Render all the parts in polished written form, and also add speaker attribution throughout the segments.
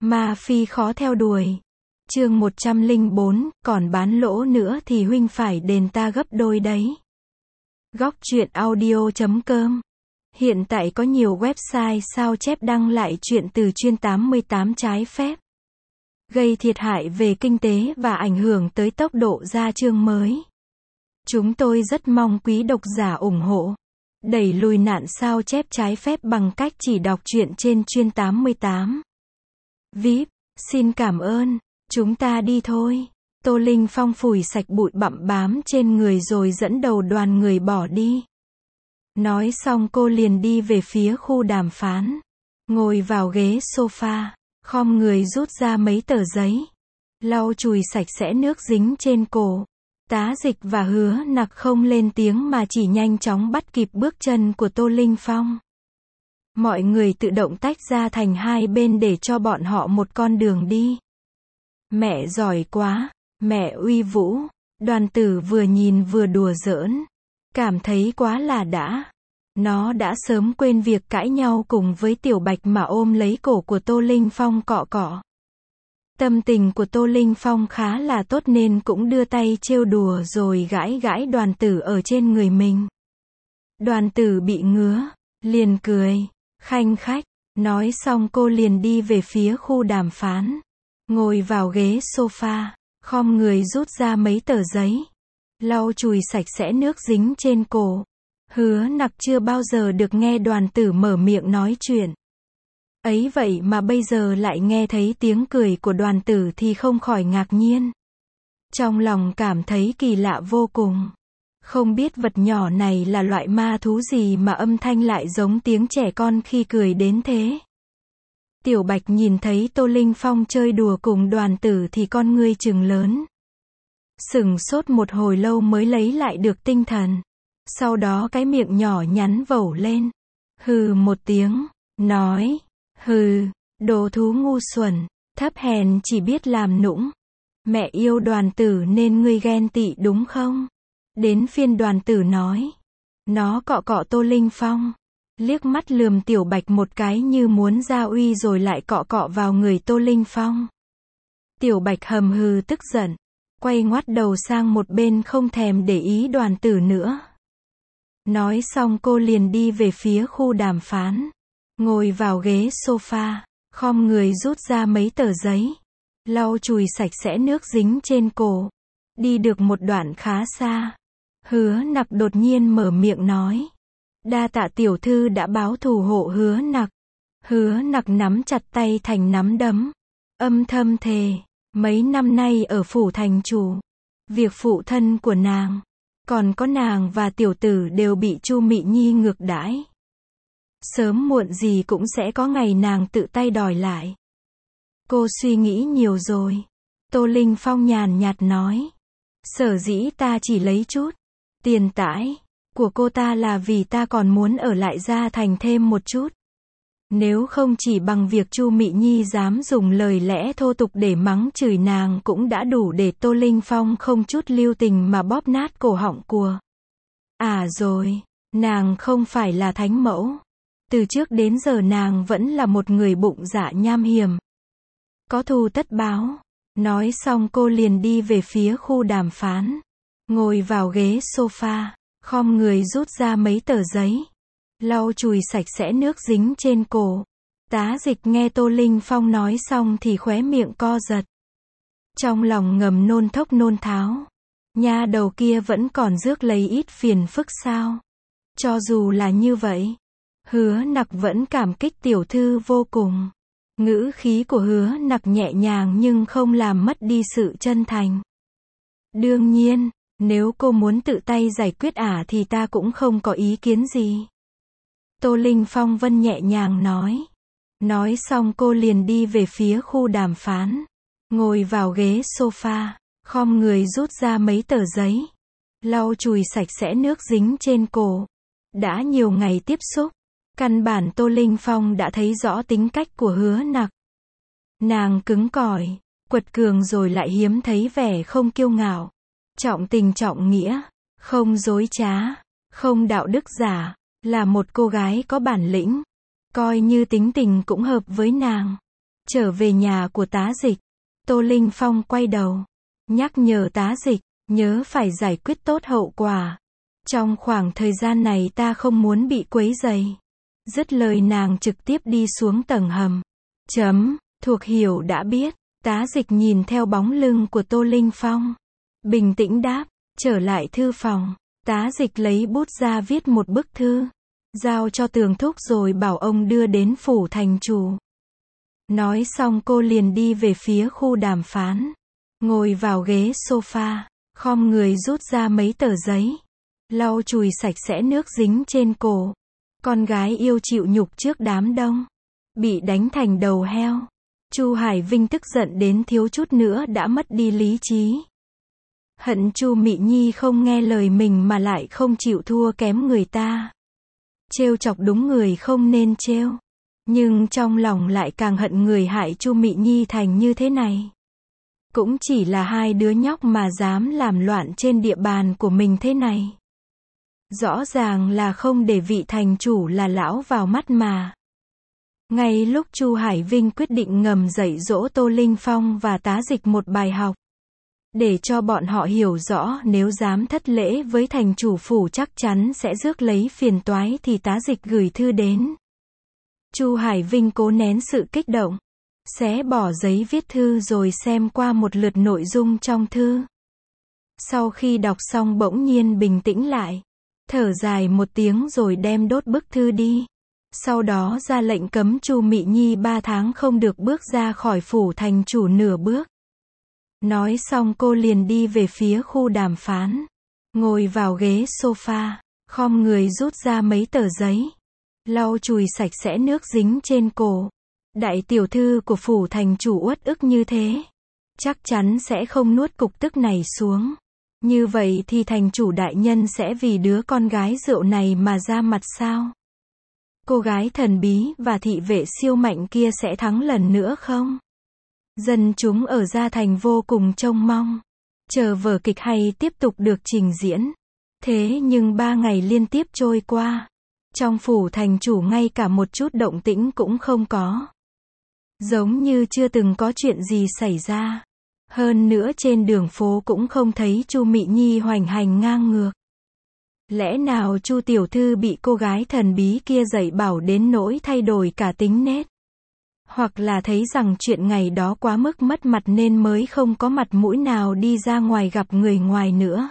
Speaker 1: Ma phi khó theo đuổi. Chương 104, còn bán lỗ nữa thì huynh phải đền ta gấp đôi đấy. Góc truyện audio.com. Hiện tại có nhiều website sao chép đăng lại truyện từ chuyên 88 trái phép, gây thiệt hại về kinh tế và ảnh hưởng tới tốc độ ra chương mới. Chúng tôi rất mong quý độc giả ủng hộ, đẩy lùi nạn sao chép trái phép bằng cách chỉ đọc truyện trên chuyên 88. VIP, xin cảm ơn, chúng ta đi thôi. Tô Linh Phong phủi sạch bụi bặm bám trên người rồi dẫn đầu đoàn người bỏ đi. Nói xong cô liền đi về phía khu đàm phán. Ngồi vào ghế sofa, khom người rút ra mấy tờ giấy, lau chùi sạch sẽ nước dính trên cổ. Tá Dịch và Hứa Nặc không lên tiếng mà chỉ nhanh chóng bắt kịp bước chân của Tô Linh Phong. Mọi người tự động tách ra thành hai bên để cho bọn họ một con đường đi. Mẹ giỏi quá, mẹ uy vũ. Đoàn Tử vừa nhìn vừa đùa giỡn, cảm thấy quá là đã. Nó đã sớm quên việc cãi nhau cùng với Tiểu Bạch mà ôm lấy cổ của Tô Linh Phong cọ cọ. Tâm tình của Tô Linh Phong khá là tốt nên cũng đưa tay trêu đùa rồi gãi gãi Đoàn Tử ở trên người mình. Đoàn Tử bị ngứa, liền cười, khanh khách. Nói xong cô liền đi về phía khu đàm phán. Ngồi vào ghế sofa, khom người rút ra mấy tờ giấy, lau chùi sạch sẽ nước dính trên cổ. Hứa Nặc chưa bao giờ được nghe Đoàn Tử mở miệng nói chuyện. Ấy vậy mà bây giờ lại nghe thấy tiếng cười của Đoàn Tử thì không khỏi ngạc nhiên. Trong lòng cảm thấy kỳ lạ vô cùng. Không biết vật nhỏ này là loại ma thú gì mà âm thanh lại giống tiếng trẻ con khi cười đến thế. Tiểu Bạch nhìn thấy Tô Linh Phong chơi đùa cùng Đoàn Tử thì con ngươi trừng lớn. Sửng sốt một hồi lâu mới lấy lại được tinh thần. Sau đó cái miệng nhỏ nhắn vẩu lên. Hừ một tiếng, nói. Hừ, đồ thú ngu xuẩn, thấp hèn chỉ biết làm nũng. Mẹ yêu Đoàn Tử nên ngươi ghen tị đúng không? Đến phiên Đoàn Tử nói. Nó cọ cọ Tô Linh Phong, liếc mắt lườm Tiểu Bạch một cái như muốn ra uy rồi lại cọ cọ vào người Tô Linh Phong. Tiểu Bạch hầm hừ tức giận, quay ngoắt đầu sang một bên không thèm để ý Đoàn Tử nữa. Nói xong cô liền đi về phía khu đàm phán. Ngồi vào ghế sofa, khom người rút ra mấy tờ giấy, lau chùi sạch sẽ nước dính trên cổ. Đi được một đoạn khá xa, Hứa Nặc đột nhiên mở miệng nói. Đa tạ tiểu thư đã báo thù hộ Hứa Nặc. Hứa Nặc nắm chặt tay thành nắm đấm, âm thầm thề, mấy năm nay ở phủ thành chủ, việc phụ thân của nàng, còn có nàng và tiểu tử đều bị Chu Mị Nhi ngược đãi. Sớm muộn gì cũng sẽ có ngày nàng tự tay đòi lại. Cô suy nghĩ nhiều rồi. Tô Linh Phong nhàn nhạt nói. Sở dĩ ta chỉ lấy chút tiền tãi của cô ta là vì ta còn muốn ở lại Gia Thành thêm một chút. Nếu không chỉ bằng việc Chu Mị Nhi dám dùng lời lẽ thô tục để mắng chửi nàng cũng đã đủ để Tô Linh Phong không chút lưu tình mà bóp nát cổ họng của. À rồi, nàng không phải là thánh mẫu. Từ trước đến giờ nàng vẫn là một người bụng dạ nham hiểm. Có thù tất báo. Nói xong cô liền đi về phía khu đàm phán. Ngồi vào ghế sofa, khom người rút ra mấy tờ giấy, lau chùi sạch sẽ nước dính trên cổ. Tá Dịch nghe Tô Linh Phong nói xong thì khóe miệng co giật. Trong lòng ngầm nôn thốc nôn tháo. Nha đầu kia vẫn còn rước lấy ít phiền phức sao? Cho dù là như vậy, Hứa Nặc vẫn cảm kích tiểu thư vô cùng. Ngữ khí của Hứa Nặc nhẹ nhàng nhưng không làm mất đi sự chân thành. Đương nhiên, nếu cô muốn tự tay giải quyết thì ta cũng không có ý kiến gì. Tô Linh Phong vân nhẹ nhàng nói. Nói xong cô liền đi về phía khu đàm phán. Ngồi vào ghế sofa, khom người rút ra mấy tờ giấy, lau chùi sạch sẽ nước dính trên cổ. Đã nhiều ngày tiếp xúc, căn bản Tô Linh Phong đã thấy rõ tính cách của Hứa Nặc. Nàng cứng cỏi, quật cường rồi lại hiếm thấy vẻ không kiêu ngạo, trọng tình trọng nghĩa, không dối trá, không đạo đức giả, là một cô gái có bản lĩnh. Coi như tính tình cũng hợp với nàng. Trở về nhà của Tá Dịch, Tô Linh Phong quay đầu, nhắc nhở Tá Dịch, nhớ phải giải quyết tốt hậu quả. Trong khoảng thời gian này ta không muốn bị quấy rầy. Dứt lời nàng trực tiếp đi xuống tầng hầm. Thuộc hiểu đã biết. Tá Dịch nhìn theo bóng lưng của Tô Linh Phong, bình tĩnh đáp, trở lại thư phòng. Tá Dịch lấy bút ra viết một bức thư, giao cho Tường Thúc rồi bảo ông đưa đến phủ thành chủ. Nói xong cô liền đi về phía khu đàm phán, ngồi vào ghế sofa, khom người rút ra mấy tờ giấy, lau chùi sạch sẽ nước dính trên cổ. Con gái yêu chịu nhục trước đám đông, bị đánh thành đầu heo. Chu Hải Vinh tức giận đến thiếu chút nữa đã mất đi lý trí. Hận Chu Mị Nhi không nghe lời mình mà lại không chịu thua kém người ta. Trêu chọc đúng người không nên trêu. Nhưng trong lòng lại càng hận người hại Chu Mị Nhi thành như thế này. Cũng chỉ là hai đứa nhóc mà dám làm loạn trên địa bàn của mình thế này. Rõ ràng là không để vị thành chủ là lão vào mắt mà. Ngay lúc Chu Hải Vinh quyết định ngầm dạy dỗ Tô Linh Phong và Tá Dịch một bài học, để cho bọn họ hiểu rõ nếu dám thất lễ với thành chủ phủ chắc chắn sẽ rước lấy phiền toái thì Tá Dịch gửi thư đến. Chu Hải Vinh cố nén sự kích động, xé bỏ giấy viết thư rồi xem qua một lượt nội dung trong thư. Sau khi đọc xong bỗng nhiên bình tĩnh lại, thở dài một tiếng rồi đem đốt bức thư đi. Sau đó ra lệnh cấm Chu Mị Nhi 3 tháng không được bước ra khỏi phủ thành chủ nửa bước. Nói xong cô liền đi về phía khu đàm phán, ngồi vào ghế sofa, khom người rút ra mấy tờ giấy, lau chùi sạch sẽ nước dính trên cổ. Đại tiểu thư của phủ thành chủ uất ức như thế, chắc chắn sẽ không nuốt cục tức này xuống. Như vậy thì thành chủ đại nhân sẽ vì đứa con gái rượu này mà ra mặt sao? Cô gái thần bí và thị vệ siêu mạnh kia sẽ thắng lần nữa không? Dân chúng ở Gia Thành vô cùng trông mong, chờ vở kịch hay tiếp tục được trình diễn. Thế nhưng 3 ngày liên tiếp trôi qua, trong phủ thành chủ ngay cả một chút động tĩnh cũng không có. Giống như chưa từng có chuyện gì xảy ra. Hơn nữa trên đường phố cũng không thấy Chu Mị Nhi hoành hành ngang ngược. Lẽ nào Chu tiểu thư bị cô gái thần bí kia dạy bảo đến nỗi thay đổi cả tính nết? Hoặc là thấy rằng chuyện ngày đó quá mức mất mặt nên mới không có mặt mũi nào đi ra ngoài gặp người ngoài nữa.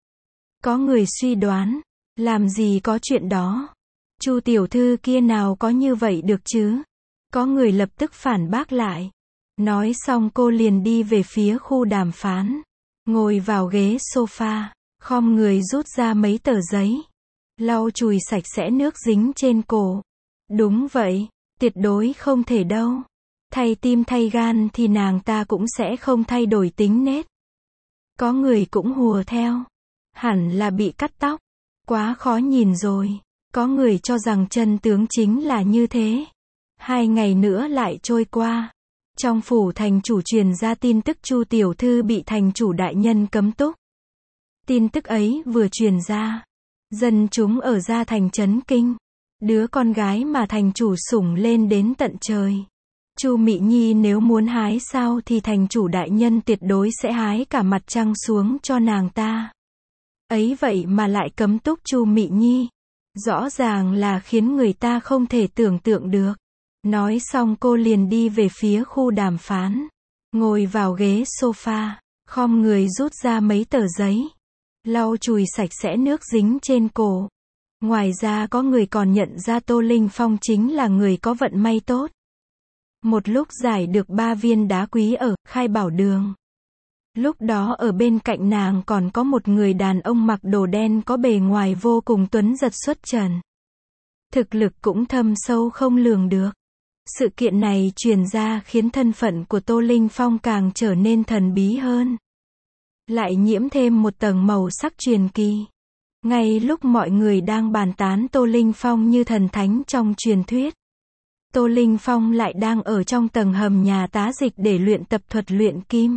Speaker 1: Có người suy đoán, làm gì có chuyện đó. Chu tiểu thư kia nào có như vậy được chứ? Có người lập tức phản bác lại. Nói xong cô liền đi về phía khu đàm phán, ngồi vào ghế sofa, khom người rút ra mấy tờ giấy, lau chùi sạch sẽ nước dính trên cổ. Đúng vậy, tuyệt đối không thể đâu. Thay tim thay gan thì nàng ta cũng sẽ không thay đổi tính nết. Có người cũng hùa theo. Hẳn là bị cắt tóc. Quá khó nhìn rồi. Có người cho rằng chân tướng chính là như thế. 2 ngày nữa lại trôi qua. Trong phủ thành chủ truyền ra tin tức Chu tiểu thư bị thành chủ đại nhân cấm túc. Tin tức ấy vừa truyền ra, dân chúng ở Gia Thành chấn kinh. Đứa con gái mà thành chủ sủng lên đến tận trời. Chu Mị Nhi nếu muốn hái sao thì thành chủ đại nhân tuyệt đối sẽ hái cả mặt trăng xuống cho nàng ta. Ấy vậy mà lại cấm túc Chu Mị Nhi. Rõ ràng là khiến người ta không thể tưởng tượng được. Nói xong cô liền đi về phía khu đàm phán, ngồi vào ghế sofa, khom người rút ra mấy tờ giấy, lau chùi sạch sẽ nước dính trên cổ. Ngoài ra có người còn nhận ra Tô Linh Phong chính là người có vận may tốt. Một lúc giải được 3 viên đá quý ở Khai Bảo Đường. Lúc đó ở bên cạnh nàng còn có một người đàn ông mặc đồ đen có bề ngoài vô cùng tuấn giật xuất trần. Thực lực cũng thâm sâu không lường được. Sự kiện này truyền ra khiến thân phận của Tô Linh Phong càng trở nên thần bí hơn. Lại nhiễm thêm một tầng màu sắc truyền kỳ. Ngay lúc mọi người đang bàn tán Tô Linh Phong như thần thánh trong truyền thuyết, Tô Linh Phong lại đang ở trong tầng hầm nhà Tá Dịch để luyện tập thuật luyện kim.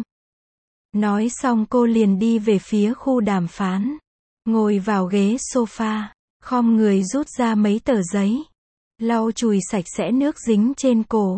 Speaker 1: Nói xong cô liền đi về phía khu đàm phán, ngồi vào ghế sofa, khom người rút ra mấy tờ giấy, lau chùi sạch sẽ nước dính trên cổ.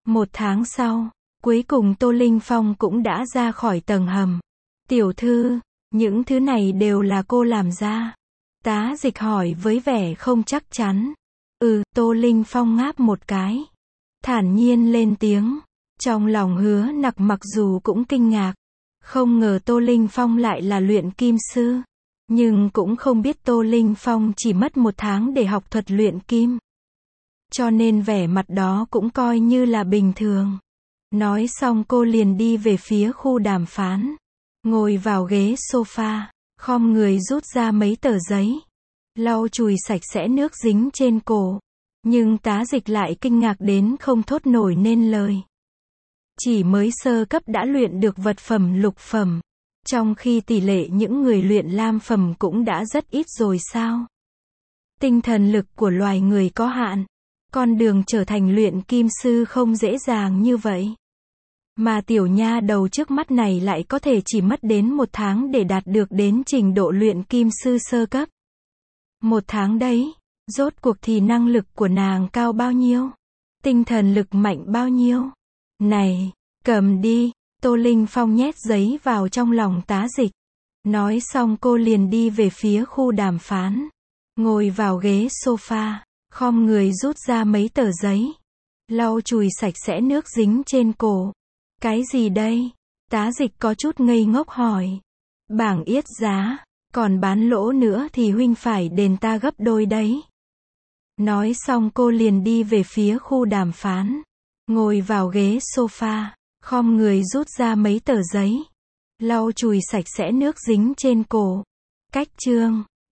Speaker 1: 1 tháng sau, cuối cùng Tô Linh Phong cũng đã ra khỏi tầng hầm. Tiểu thư, những thứ này đều là cô làm ra. Tá dịch hỏi với vẻ không chắc chắn. Tô Linh Phong ngáp một cái. Thản nhiên lên tiếng. Trong lòng Hứa Nặc mặc dù cũng kinh ngạc. Không ngờ Tô Linh Phong lại là luyện kim sư. Nhưng cũng không biết Tô Linh Phong chỉ mất 1 tháng để học thuật luyện kim. Cho nên vẻ mặt đó cũng coi như là bình thường. Nói xong cô liền đi về phía khu đàm phán. Ngồi vào ghế sofa, khom người rút ra mấy tờ giấy. Lau chùi sạch sẽ nước dính trên cổ. Nhưng tá dịch lại kinh ngạc đến không thốt nổi nên lời. Chỉ mới sơ cấp đã luyện được vật phẩm lục phẩm. Trong khi tỷ lệ những người luyện lam phẩm cũng đã rất ít rồi sao? Tinh thần lực của loài người có hạn. Con đường trở thành luyện kim sư không dễ dàng như vậy. Mà tiểu nha đầu trước mắt này lại có thể chỉ mất đến 1 tháng để đạt được đến trình độ luyện kim sư sơ cấp. 1 tháng đấy, rốt cuộc thì năng lực của nàng cao bao nhiêu? Tinh thần lực mạnh bao nhiêu? Này, cầm đi. Tô Linh Phong nhét giấy vào trong lòng tá dịch. Nói xong cô liền đi về phía khu đàm phán. Ngồi vào ghế sofa, khom người rút ra mấy tờ giấy. Lau chùi sạch sẽ nước dính trên cổ. Cái gì đây? Tá dịch có chút ngây ngốc hỏi. Bảng yết giá, còn bán lỗ nữa thì huynh phải đền ta gấp đôi đấy. Nói xong cô liền đi về phía khu đàm phán. Ngồi vào ghế sofa, khom người rút ra mấy tờ giấy. Lau chùi sạch sẽ nước dính trên cổ. Cách chương